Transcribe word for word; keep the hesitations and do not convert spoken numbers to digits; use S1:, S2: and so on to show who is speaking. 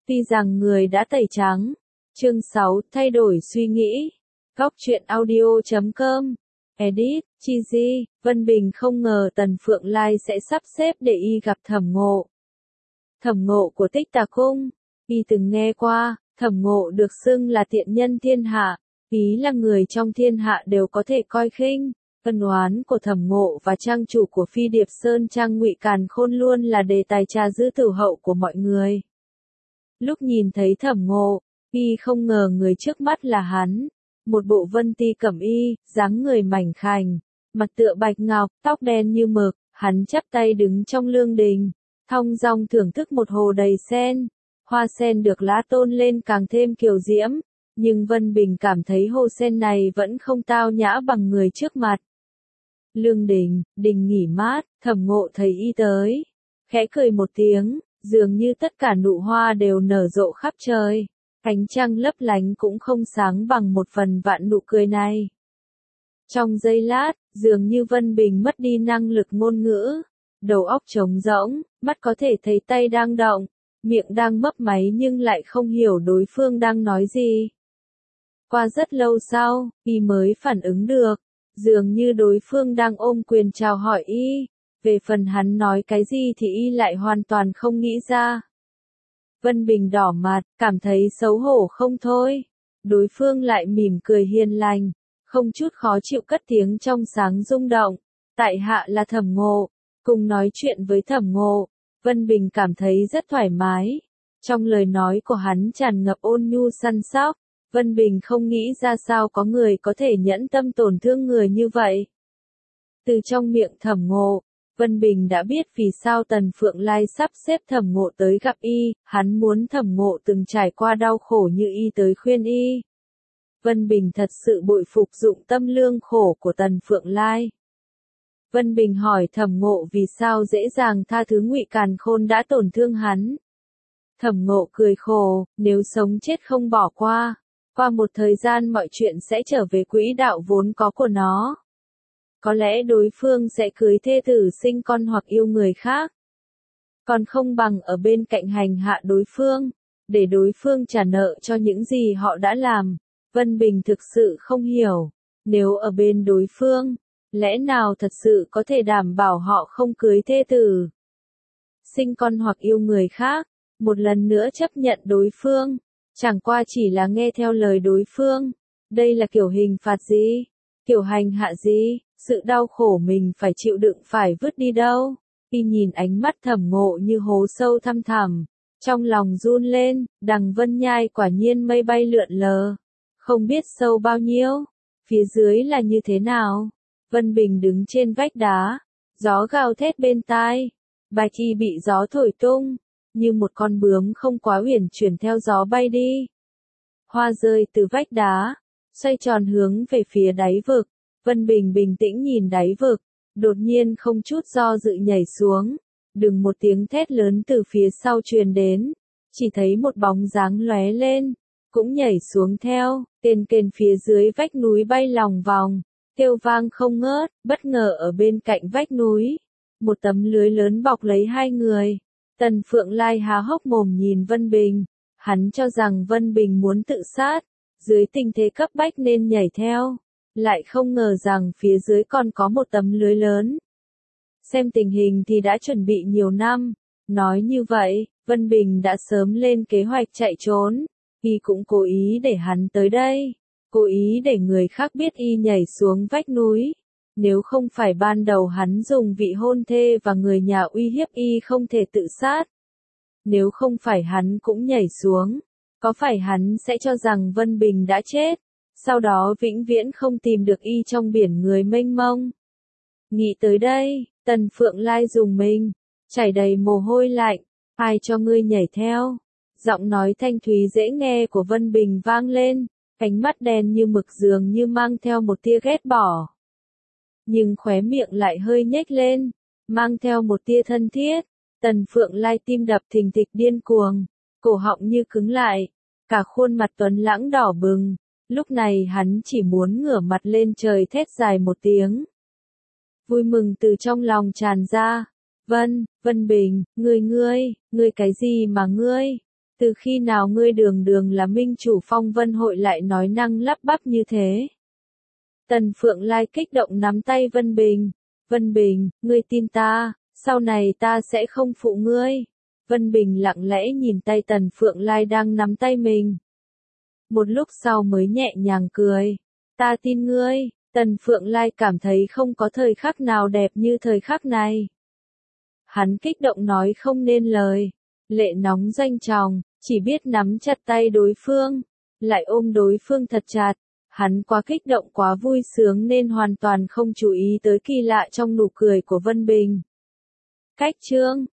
S1: Tuy rằng người đã tẩy trắng. Chương sáu, thay đổi suy nghĩ. Góc truyện audio chấm com. Edit, Chi Di, Vân Bình không ngờ Tần Phượng Lai sẽ sắp xếp để y gặp Thẩm Ngộ. Thẩm Ngộ của Tích Tà Cung, y từng nghe qua, Thẩm Ngộ được xưng là tiện nhân thiên hạ, ý là người trong thiên hạ đều có thể coi khinh. Ân oán của Thẩm Ngộ và trang chủ của Phi Điệp Sơn Trang Ngụy Càn Khôn luôn là đề tài trà dư tử hậu của mọi người. Lúc nhìn thấy Thẩm Ngộ, y không ngờ người trước mắt là hắn. Một bộ vân ti cẩm y, dáng người mảnh khảnh, mặt tựa bạch ngọc, tóc đen như mực, hắn chắp tay đứng trong lương đình, thong dong thưởng thức một hồ đầy sen. Hoa sen được lá tôn lên càng thêm kiều diễm, nhưng Vân Bình cảm thấy hồ sen này vẫn không tao nhã bằng người trước mặt. Lương đình, đình nghỉ mát, Thẩm Ngộ thấy y tới, khẽ cười một tiếng, dường như tất cả nụ hoa đều nở rộ khắp trời. Ánh trăng lấp lánh cũng không sáng bằng một phần vạn nụ cười này. Trong giây lát, dường như Vân Bình mất đi năng lực ngôn ngữ, đầu óc trống rỗng, mắt có thể thấy tay đang động, miệng đang mấp máy nhưng lại không hiểu đối phương đang nói gì. Qua rất lâu sau, y mới phản ứng được, dường như đối phương đang ôm quyền chào hỏi y, về phần hắn nói cái gì thì y lại hoàn toàn không nghĩ ra. Vân Bình đỏ mặt, cảm thấy xấu hổ không thôi. Đối phương lại mỉm cười hiền lành, không chút khó chịu cất tiếng trong sáng rung động. Tại hạ là Thẩm Ngộ, cùng nói chuyện với Thẩm Ngộ, Vân Bình cảm thấy rất thoải mái. Trong lời nói của hắn tràn ngập ôn nhu săn sóc, Vân Bình không nghĩ ra sao có người có thể nhẫn tâm tổn thương người như vậy. Từ trong miệng Thẩm Ngộ, Vân Bình đã biết vì sao Tần Phượng Lai sắp xếp Thẩm Ngộ tới gặp y, hắn muốn Thẩm Ngộ từng trải qua đau khổ như y tới khuyên y. Vân Bình thật sự bội phục dụng tâm lương khổ của Tần Phượng Lai. Vân Bình hỏi Thẩm Ngộ vì sao dễ dàng tha thứ Ngụy Càn Khôn đã tổn thương hắn. Thẩm Ngộ cười khổ, nếu sống chết không bỏ qua, qua một thời gian mọi chuyện sẽ trở về quỹ đạo vốn có của nó. Có lẽ đối phương sẽ cưới thê tử sinh con hoặc yêu người khác. Còn không bằng ở bên cạnh hành hạ đối phương, để đối phương trả nợ cho những gì họ đã làm. Vân Bình thực sự không hiểu, nếu ở bên đối phương, lẽ nào thật sự có thể đảm bảo họ không cưới thê tử, sinh con hoặc yêu người khác, một lần nữa chấp nhận đối phương, chẳng qua chỉ là nghe theo lời đối phương. Đây là kiểu hình phạt gì? Kiểu hành hạ gì? Sự đau khổ mình phải chịu đựng phải vứt đi đâu? Y nhìn ánh mắt Thẩm Ngộ như hố sâu thăm thẳm, trong lòng run lên, đằng Vân Nhai quả nhiên mây bay lượn lờ, không biết sâu bao nhiêu, phía dưới là như thế nào. Vân Bình đứng trên vách đá, gió gào thét bên tai, bạch y bị gió thổi tung, như một con bướm không quá uyển chuyển theo gió bay đi. Hoa rơi từ vách đá, xoay tròn hướng về phía đáy vực. Vân Bình bình tĩnh nhìn đáy vực, đột nhiên không chút do dự nhảy xuống, đừng một tiếng thét lớn từ phía sau truyền đến, chỉ thấy một bóng dáng lóe lên, cũng nhảy xuống theo, kền kền phía dưới vách núi bay lòng vòng, kêu vang không ngớt. Bất ngờ ở bên cạnh vách núi, một tấm lưới lớn bọc lấy hai người. Tần Phượng Lai há hốc mồm nhìn Vân Bình, hắn cho rằng Vân Bình muốn tự sát, dưới tình thế cấp bách nên nhảy theo. Lại không ngờ rằng phía dưới còn có một tấm lưới lớn. Xem tình hình thì đã chuẩn bị nhiều năm. Nói như vậy, Vân Bình đã sớm lên kế hoạch chạy trốn. Y cũng cố ý để hắn tới đây. Cố ý để người khác biết y nhảy xuống vách núi. Nếu không phải ban đầu hắn dùng vị hôn thê và người nhà uy hiếp y không thể tự sát. Nếu không phải hắn cũng nhảy xuống, có phải hắn sẽ cho rằng Vân Bình đã chết? Sau đó vĩnh viễn không tìm được y trong biển người mênh mông. Nghĩ tới đây, Tần Phượng Lai dùng mình, chảy đầy mồ hôi lạnh, ai cho ngươi nhảy theo? Giọng nói thanh thúy dễ nghe của Vân Bình vang lên, ánh mắt đen như mực dường như mang theo một tia ghét bỏ. Nhưng khóe miệng lại hơi nhếch lên, mang theo một tia thân thiết. Tần Phượng Lai tim đập thình thịch điên cuồng, cổ họng như cứng lại, cả khuôn mặt tuấn lãng đỏ bừng. Lúc này hắn chỉ muốn ngửa mặt lên trời thét dài một tiếng. Vui mừng từ trong lòng tràn ra. Vân, Vân Bình, ngươi ngươi, ngươi cái gì mà ngươi? Từ khi nào ngươi đường đường là minh chủ Phong Vân hội lại nói năng lắp bắp như thế? Tần Phượng Lai kích động nắm tay Vân Bình. Vân Bình, ngươi tin ta, sau này ta sẽ không phụ ngươi. Vân Bình lặng lẽ nhìn tay Tần Phượng Lai đang nắm tay mình. Một lúc sau mới nhẹ nhàng cười. Ta tin ngươi. Tần Phượng Lai cảm thấy không có thời khắc nào đẹp như thời khắc này. Hắn kích động nói không nên lời. Lệ nóng doanh tròng, chỉ biết nắm chặt tay đối phương, lại ôm đối phương thật chặt. Hắn quá kích động quá vui sướng nên hoàn toàn không chú ý tới kỳ lạ trong nụ cười của Vân Bình. Cách chương